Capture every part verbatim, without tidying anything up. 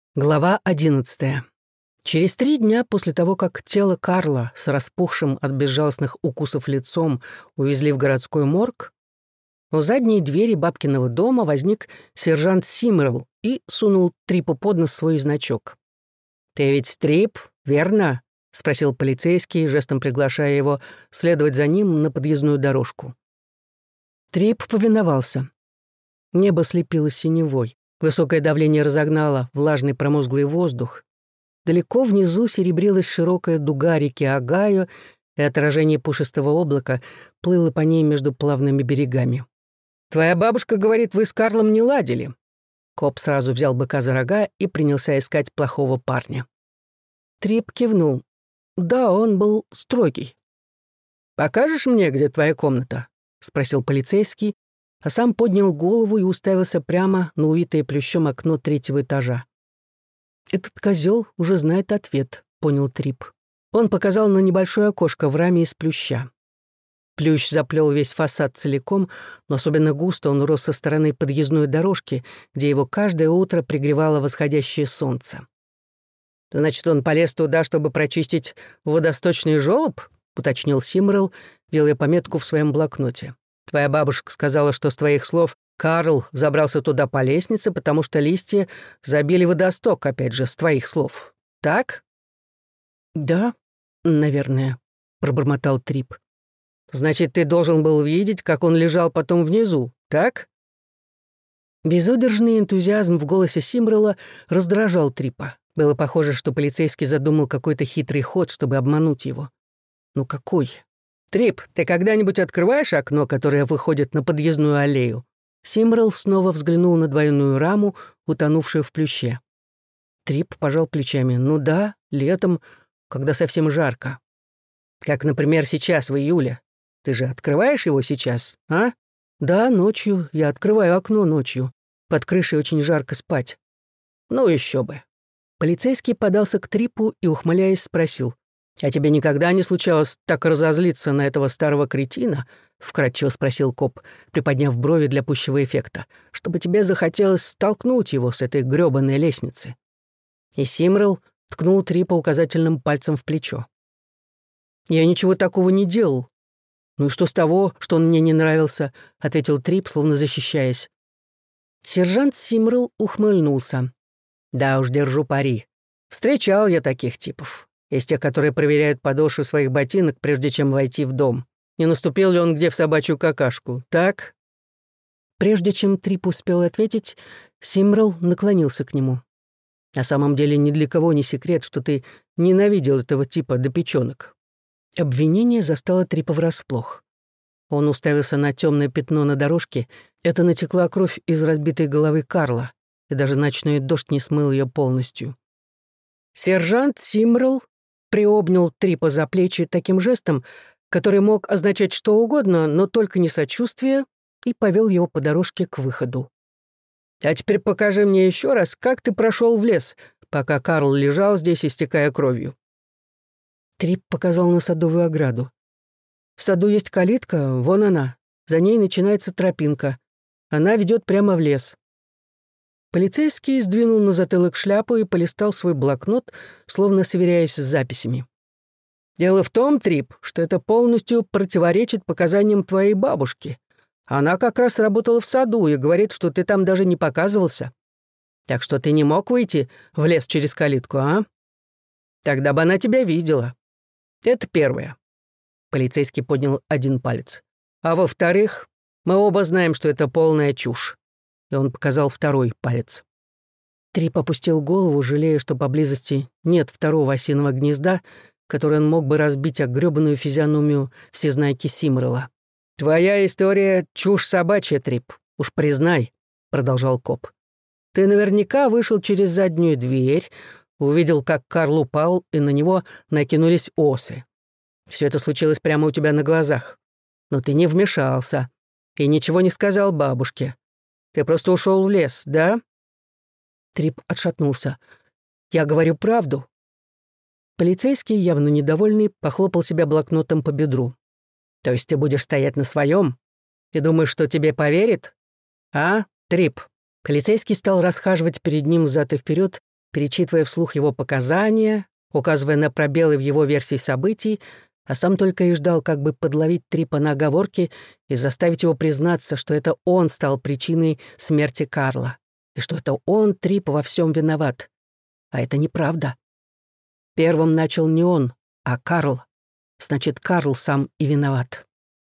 Глава одиннадцатая. Через три дня после того, как тело Карла с распухшим от безжалостных укусов лицом увезли в городской морг, у задней двери бабкиного дома возник сержант Симмерл и сунул Трипу под нос свой значок. «Ты ведь Трип, верно?» — спросил полицейский, жестом приглашая его следовать за ним на подъездную дорожку. Трип повиновался. Небо слепило синевой. Высокое давление разогнало влажный промозглый воздух. Далеко внизу серебрилась широкая дуга реки Огайо, и отражение пушистого облака плыло по ней между плавными берегами. «Твоя бабушка говорит, вы с Карлом не ладили». Коп сразу взял быка за рога и принялся искать плохого парня. Трип кивнул. Да, он был строгий. «Покажешь мне, где твоя комната?» — спросил полицейский, а сам поднял голову и уставился прямо на увитое плющом окно третьего этажа. «Этот козел уже знает ответ», — понял Трип. Он показал на небольшое окошко в раме из плюща. Плющ заплел весь фасад целиком, но особенно густо он рос со стороны подъездной дорожки, где его каждое утро пригревало восходящее солнце. «Значит, он полез туда, чтобы прочистить водосточный желоб?» — уточнил Симмерл, делая пометку в своем блокноте. «Твоя бабушка сказала, что с твоих слов Карл забрался туда по лестнице, потому что листья забили водосток, опять же, с твоих слов. Так?» «Да, наверное», — пробормотал Трип. «Значит, ты должен был видеть, как он лежал потом внизу, так?» Безудержный энтузиазм в голосе Симмерла раздражал Трипа. Было похоже, что полицейский задумал какой-то хитрый ход, чтобы обмануть его. Ну какой? «Трип, ты когда-нибудь открываешь окно, которое выходит на подъездную аллею?» Симмерл снова взглянул на двойную раму, утонувшую в плюще. Трип пожал плечами. «Ну да, летом, когда совсем жарко. Как, например, сейчас, в июле. Ты же открываешь его сейчас, а?» «Да, ночью. Я открываю окно ночью. Под крышей очень жарко спать». «Ну еще бы». Полицейский подался к Трипу и, ухмыляясь, спросил. «А тебе никогда не случалось так разозлиться на этого старого кретина?» — вкратчиво спросил коп, приподняв брови для пущего эффекта, «чтобы тебе захотелось столкнуть его с этой грёбаной лестницы». И Симмерл ткнул Трипа указательным пальцем в плечо. «Я ничего такого не делал». «Ну и что с того, что он мне не нравился?» — ответил Трип, словно защищаясь. Сержант Симмерл ухмыльнулся. «Да уж, держу пари. Встречал я таких типов. Есть те, которые проверяют подошвы своих ботинок, прежде чем войти в дом. Не наступил ли он где в собачью какашку, так?» Прежде чем Трип успел ответить, Симмерл наклонился к нему. «На самом деле ни для кого не секрет, что ты ненавидел этого типа до печёнок». Обвинение застало Трипа врасплох. Он уставился на темное пятно на дорожке. Это натекла кровь из разбитой головы Карла, и даже ночной дождь не смыл ее полностью. Сержант Симмерл приобнял Трипа за плечи таким жестом, который мог означать что угодно, но только не сочувствие, и повел его по дорожке к выходу. «А теперь покажи мне еще раз, как ты прошел в лес, пока Карл лежал здесь, истекая кровью». Трип показал на садовую ограду. «В саду есть калитка, вон она. За ней начинается тропинка. Она ведет прямо в лес». Полицейский сдвинул на затылок шляпу и полистал свой блокнот, словно сверяясь с записями. «Дело в том, Трип, что это полностью противоречит показаниям твоей бабушки. Она как раз работала в саду и говорит, что ты там даже не показывался. Так что ты не мог выйти в лес через калитку, а? Тогда бы она тебя видела. Это первое». Полицейский поднял один палец. «А во-вторых, мы оба знаем, что это полная чушь». И он показал второй палец. Трип опустил голову, жалея, что поблизости нет второго осиного гнезда, которое он мог бы разбить о грёбаную физиономию всезнайки Симмерла. «Твоя история — чушь собачья, Трип, уж признай», — продолжал коп. «Ты наверняка вышел через заднюю дверь, увидел, как Карл упал, и на него накинулись осы. Все это случилось прямо у тебя на глазах. Но ты не вмешался и ничего не сказал бабушке. Ты просто ушел в лес, да?» Трип отшатнулся. «Я говорю правду». Полицейский, явно недовольный, похлопал себя блокнотом по бедру. «То есть ты будешь стоять на своем? Ты думаешь, что тебе поверит? А, Трип?» Полицейский стал расхаживать перед ним взад и вперед, перечитывая вслух его показания, указывая на пробелы в его версии событий, а сам только и ждал, как бы подловить Трипа на оговорке и заставить его признаться, что это он стал причиной смерти Карла, и что это он, Трип, во всем виноват. А это неправда. Первым начал не он, а Карл. Значит, Карл сам и виноват.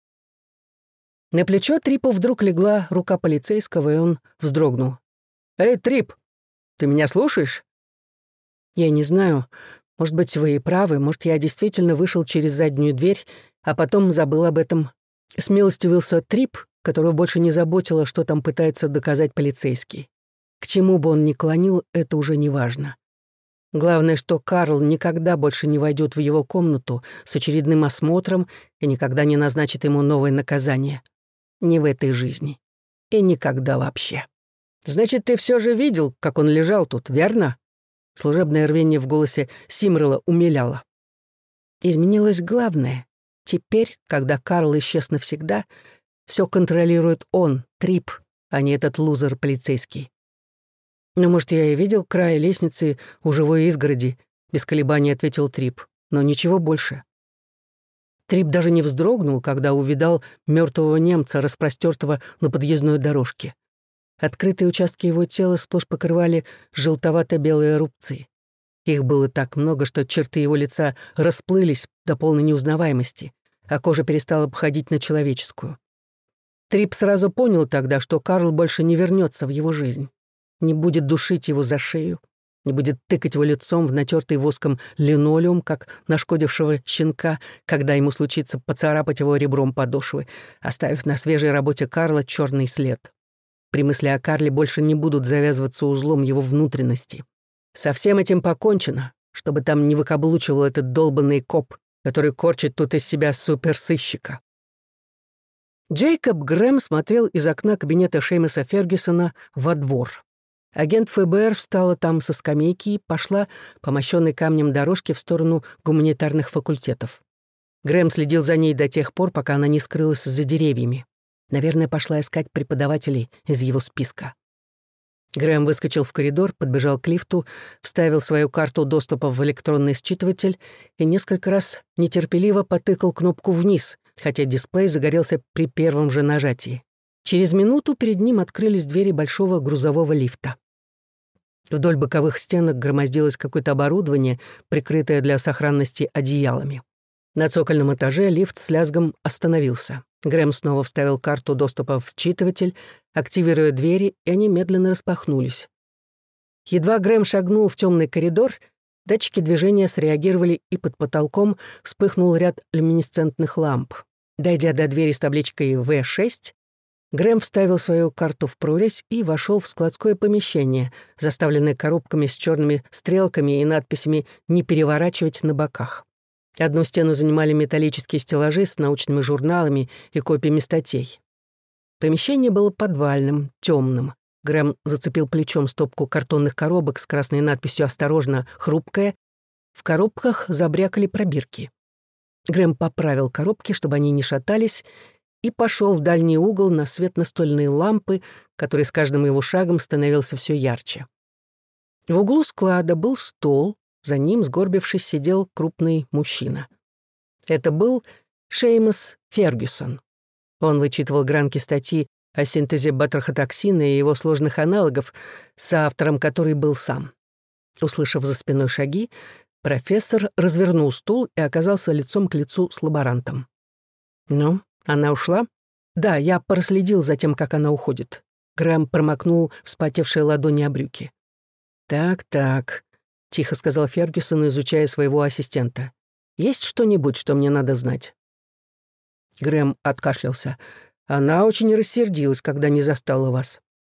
На плечо Трипу вдруг легла рука полицейского, и он вздрогнул. «Эй, Трип, ты меня слушаешь?» «Я не знаю. Может быть, вы и правы. Может, я действительно вышел через заднюю дверь, а потом забыл об этом». Смилостивился Трип, которого больше не заботило, что там пытается доказать полицейский. К чему бы он ни клонил, это уже не важно. Главное, что Карл никогда больше не войдет в его комнату с очередным осмотром и никогда не назначит ему новое наказание. Не в этой жизни. И никогда вообще. «Значит, ты все же видел, как он лежал тут, верно?» Служебное рвение в голосе Симрела умиляло. Изменилось главное. Теперь, когда Карл исчез навсегда, все контролирует он, Трип, а не этот лузер полицейский. «Ну, может, я и видел край лестницы у живой изгороди», — без колебаний ответил Трип, «но ничего больше». Трип даже не вздрогнул, когда увидал мертвого немца, распростертого на подъездной дорожке. Открытые участки его тела сплошь покрывали желтовато-белые рубцы. Их было так много, что черты его лица расплылись до полной неузнаваемости, а кожа перестала походить на человеческую. Трип сразу понял тогда, что Карл больше не вернется в его жизнь, не будет душить его за шею, не будет тыкать его лицом в натертый воском линолеум, как нашкодившего щенка, когда ему случится поцарапать его ребром подошвы, оставив на свежей работе Карла черный след. При мысли о Карле больше не будут завязываться узлом его внутренности. Со всем этим покончено, чтобы там не выкаблучивал этот долбанный коп, который корчит тут из себя суперсыщика. Джейкоб Грэм смотрел из окна кабинета Шеймуса Фергюсона во двор. Агент ФБР встала там со скамейки и пошла по мощенной камнем дорожке в сторону гуманитарных факультетов. Грэм следил за ней до тех пор, пока она не скрылась за деревьями. Наверное, пошла искать преподавателей из его списка. Грэм выскочил в коридор, подбежал к лифту, вставил свою карту доступа в электронный считыватель и несколько раз нетерпеливо потыкал кнопку вниз, хотя дисплей загорелся при первом же нажатии. Через минуту перед ним открылись двери большого грузового лифта. Вдоль боковых стенок громоздилось какое-то оборудование, прикрытое для сохранности одеялами. На цокольном этаже лифт с лязгом остановился. Грэм снова вставил карту доступа в считыватель, активируя двери, и они медленно распахнулись. Едва Грэм шагнул в темный коридор, датчики движения среагировали, и под потолком вспыхнул ряд люминесцентных ламп. Дойдя до двери с табличкой вэ шесть, Грэм вставил свою карту в прорезь и вошел в складское помещение, заставленное коробками с черными стрелками и надписями «Не переворачивать на боках». Одну стену занимали металлические стеллажи с научными журналами и копиями статей. Помещение было подвальным, темным. Грэм зацепил плечом стопку картонных коробок с красной надписью «Осторожно, хрупкая». В коробках забрякали пробирки. Грэм поправил коробки, чтобы они не шатались, и пошел в дальний угол на свет настольной лампы, который с каждым его шагом становился все ярче. В углу склада был стол, за ним, сгорбившись, сидел крупный мужчина. Это был Шеймус Фергюсон. Он вычитывал гранки статьи о синтезе батрахотоксина и его сложных аналогов, соавтором которой был сам. Услышав за спиной шаги, профессор развернул стул и оказался лицом к лицу с лаборантом. «Ну, она ушла?» «Да, я проследил за тем, как она уходит». Грэм промокнул вспотевшие ладони о брюки. «Так-так», — тихо сказал Фергюсон, изучая своего ассистента. «Есть что-нибудь, что мне надо знать?» Грэм откашлялся. «Она очень рассердилась, когда не застала вас».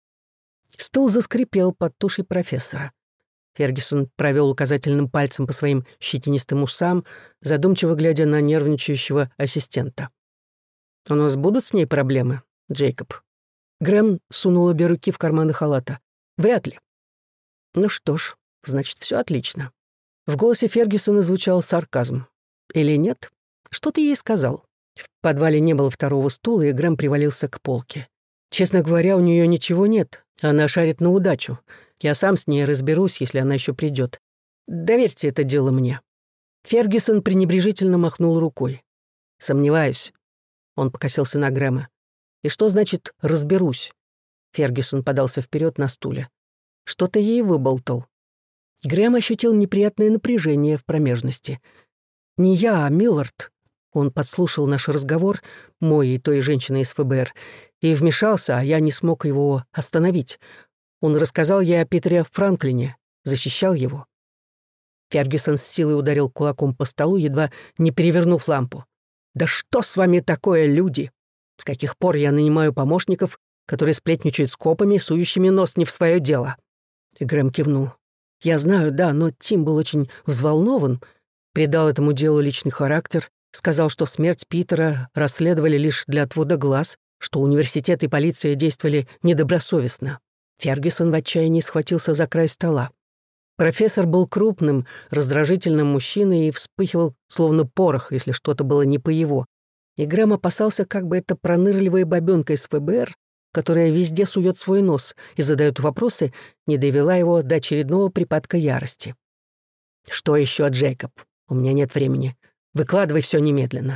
Стул заскрипел под тушей профессора. Фергюсон провел указательным пальцем по своим щетинистым усам, задумчиво глядя на нервничающего ассистента. «У нас будут с ней проблемы, Джейкоб?» Грэм сунул обе руки в карманы халата. «Вряд ли». «Ну что ж, значит, все отлично». В голосе Фергюсона звучал сарказм. «Или нет? Что ты ей сказал?» В подвале не было второго стула, и Грэм привалился к полке. «Честно говоря, у нее ничего нет. Она шарит на удачу. Я сам с ней разберусь, если она еще придет. Доверьте это дело мне». Фергюсон пренебрежительно махнул рукой. «Сомневаюсь». Он покосился на Грэма. «И что значит «разберусь»?» Фергюсон подался вперед на стуле. «Что ты ей выболтал?» Грэм ощутил неприятное напряжение в промежности. «Не я, а Миллард». Он подслушал наш разговор, мой и той женщины из ФБР, и вмешался, а я не смог его остановить. Он рассказал ей о Питере Франклине, защищал его. Фергюсон с силой ударил кулаком по столу, едва не перевернув лампу. «Да что с вами такое, люди? С каких пор я нанимаю помощников, которые сплетничают с копами, сующими нос не в свое дело?» И Грэм кивнул. «Я знаю, да, но Тим был очень взволнован, придал этому делу личный характер, сказал, что смерть Питера расследовали лишь для отвода глаз, что университет и полиция действовали недобросовестно». Фергюсон в отчаянии схватился за край стола. Профессор был крупным, раздражительным мужчиной и вспыхивал, словно порох, если что-то было не по его. И Грэм опасался, как бы эта пронырливая бабёнка из ФБР, которая везде сует свой нос и задает вопросы, не довела его до очередного припадка ярости. «Что еще, Джейкоб? У меня нет времени. Выкладывай все немедленно».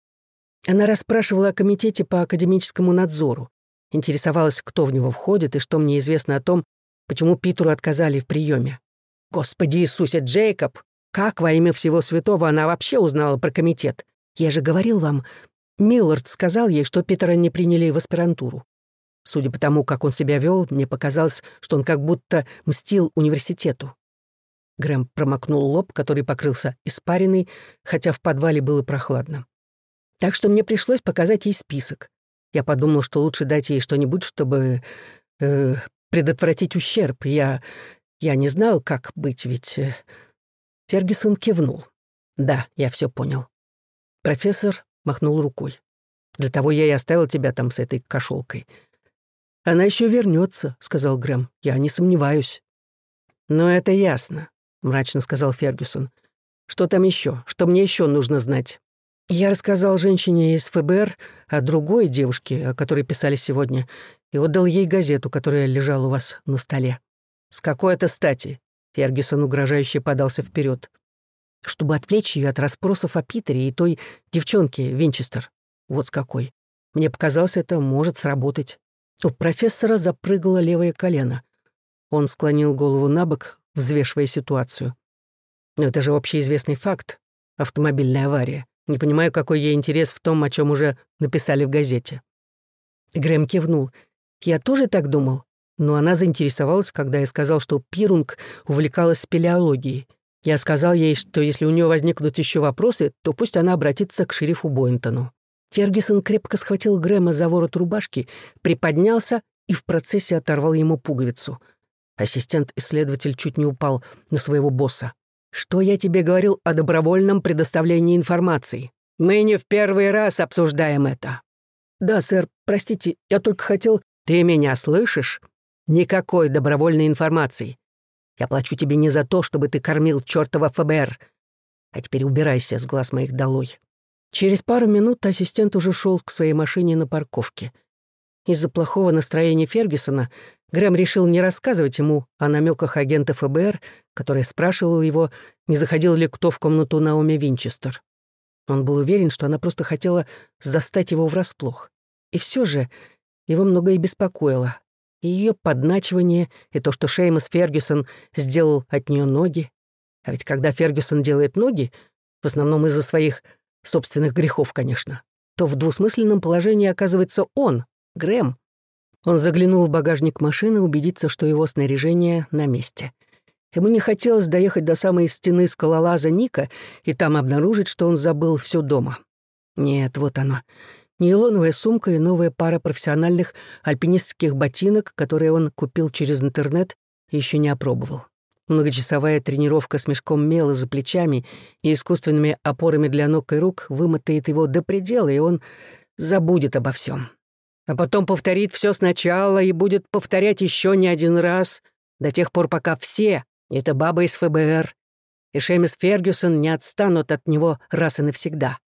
Она расспрашивала о комитете по академическому надзору, интересовалась, кто в него входит и что мне известно о том, почему Питеру отказали в приеме. «Господи Иисусе, Джейкоб! Как во имя всего святого она вообще узнала про комитет? Я же говорил вам, Миллард сказал ей, что Питера не приняли в аспирантуру. Судя по тому, как он себя вел, мне показалось, что он как будто мстил университету». Грэм промокнул лоб, который покрылся испариной, хотя в подвале было прохладно. Так что мне пришлось показать ей список. Я подумал, что лучше дать ей что-нибудь, чтобы э, предотвратить ущерб. Я... я не знал, как быть, ведь... Э... Фергюсон кивнул. «Да, я все понял». Профессор махнул рукой. «Для того я и оставил тебя там с этой кошелкой». «Она еще вернется», — сказал Грэм. «Я не сомневаюсь». «Но это ясно», — мрачно сказал Фергюсон. «Что там еще? Что мне еще нужно знать?» Я рассказал женщине из ФБР о другой девушке, о которой писали сегодня, и отдал ей газету, которая лежала у вас на столе. «С какой это стати?» Фергюсон угрожающе подался вперед. «Чтобы отвлечь ее от расспросов о Питере и той девчонке Винчестер. Вот с какой. Мне показалось, это может сработать». У профессора запрыгало левое колено. Он склонил голову на бок, взвешивая ситуацию. «Но это же общеизвестный факт. Автомобильная авария. Не понимаю, какой ей интерес в том, о чем уже написали в газете». Грэм кивнул. «Я тоже так думал. Но она заинтересовалась, когда я сказал, что Пирунг увлекалась спелеологией. Я сказал ей, что если у нее возникнут еще вопросы, то пусть она обратится к шерифу Бойнтону». Фергюсон крепко схватил Грэма за ворот рубашки, приподнялся и в процессе оторвал ему пуговицу. Ассистент-исследователь чуть не упал на своего босса. «Что я тебе говорил о добровольном предоставлении информации? Мы не в первый раз обсуждаем это». «Да, сэр, простите, я только хотел...» «Ты меня слышишь? Никакой добровольной информации. Я плачу тебе не за то, чтобы ты кормил чёртова ФБР. А теперь убирайся с глаз моих долой». Через пару минут ассистент уже шел к своей машине на парковке. Из-за плохого настроения Фергюсона Грэм решил не рассказывать ему о намеках агента ФБР, который спрашивал его, не заходил ли кто в комнату Наоми Винчестер. Он был уверен, что она просто хотела застать его врасплох. И все же его многое беспокоило. И ее подначивание, и то, что Шеймус Фергюсон сделал от нее ноги. А ведь когда Фергюсон делает ноги, в основном из-за своих собственных грехов, конечно, то в двусмысленном положении оказывается он, Грэм. Он заглянул в багажник машины, убедиться, что его снаряжение на месте. Ему не хотелось доехать до самой стены скалолаза Ника и там обнаружить, что он забыл всё дома. Нет, вот оно. Нейлоновая сумка и новая пара профессиональных альпинистских ботинок, которые он купил через интернет и еще не опробовал. Многочасовая тренировка с мешком мела за плечами и искусственными опорами для ног и рук вымотает его до предела, и он забудет обо всем. А потом повторит все сначала и будет повторять еще не один раз, до тех пор, пока все, это баба из ФБР, и Шеймус Фергюсон не отстанут от него раз и навсегда.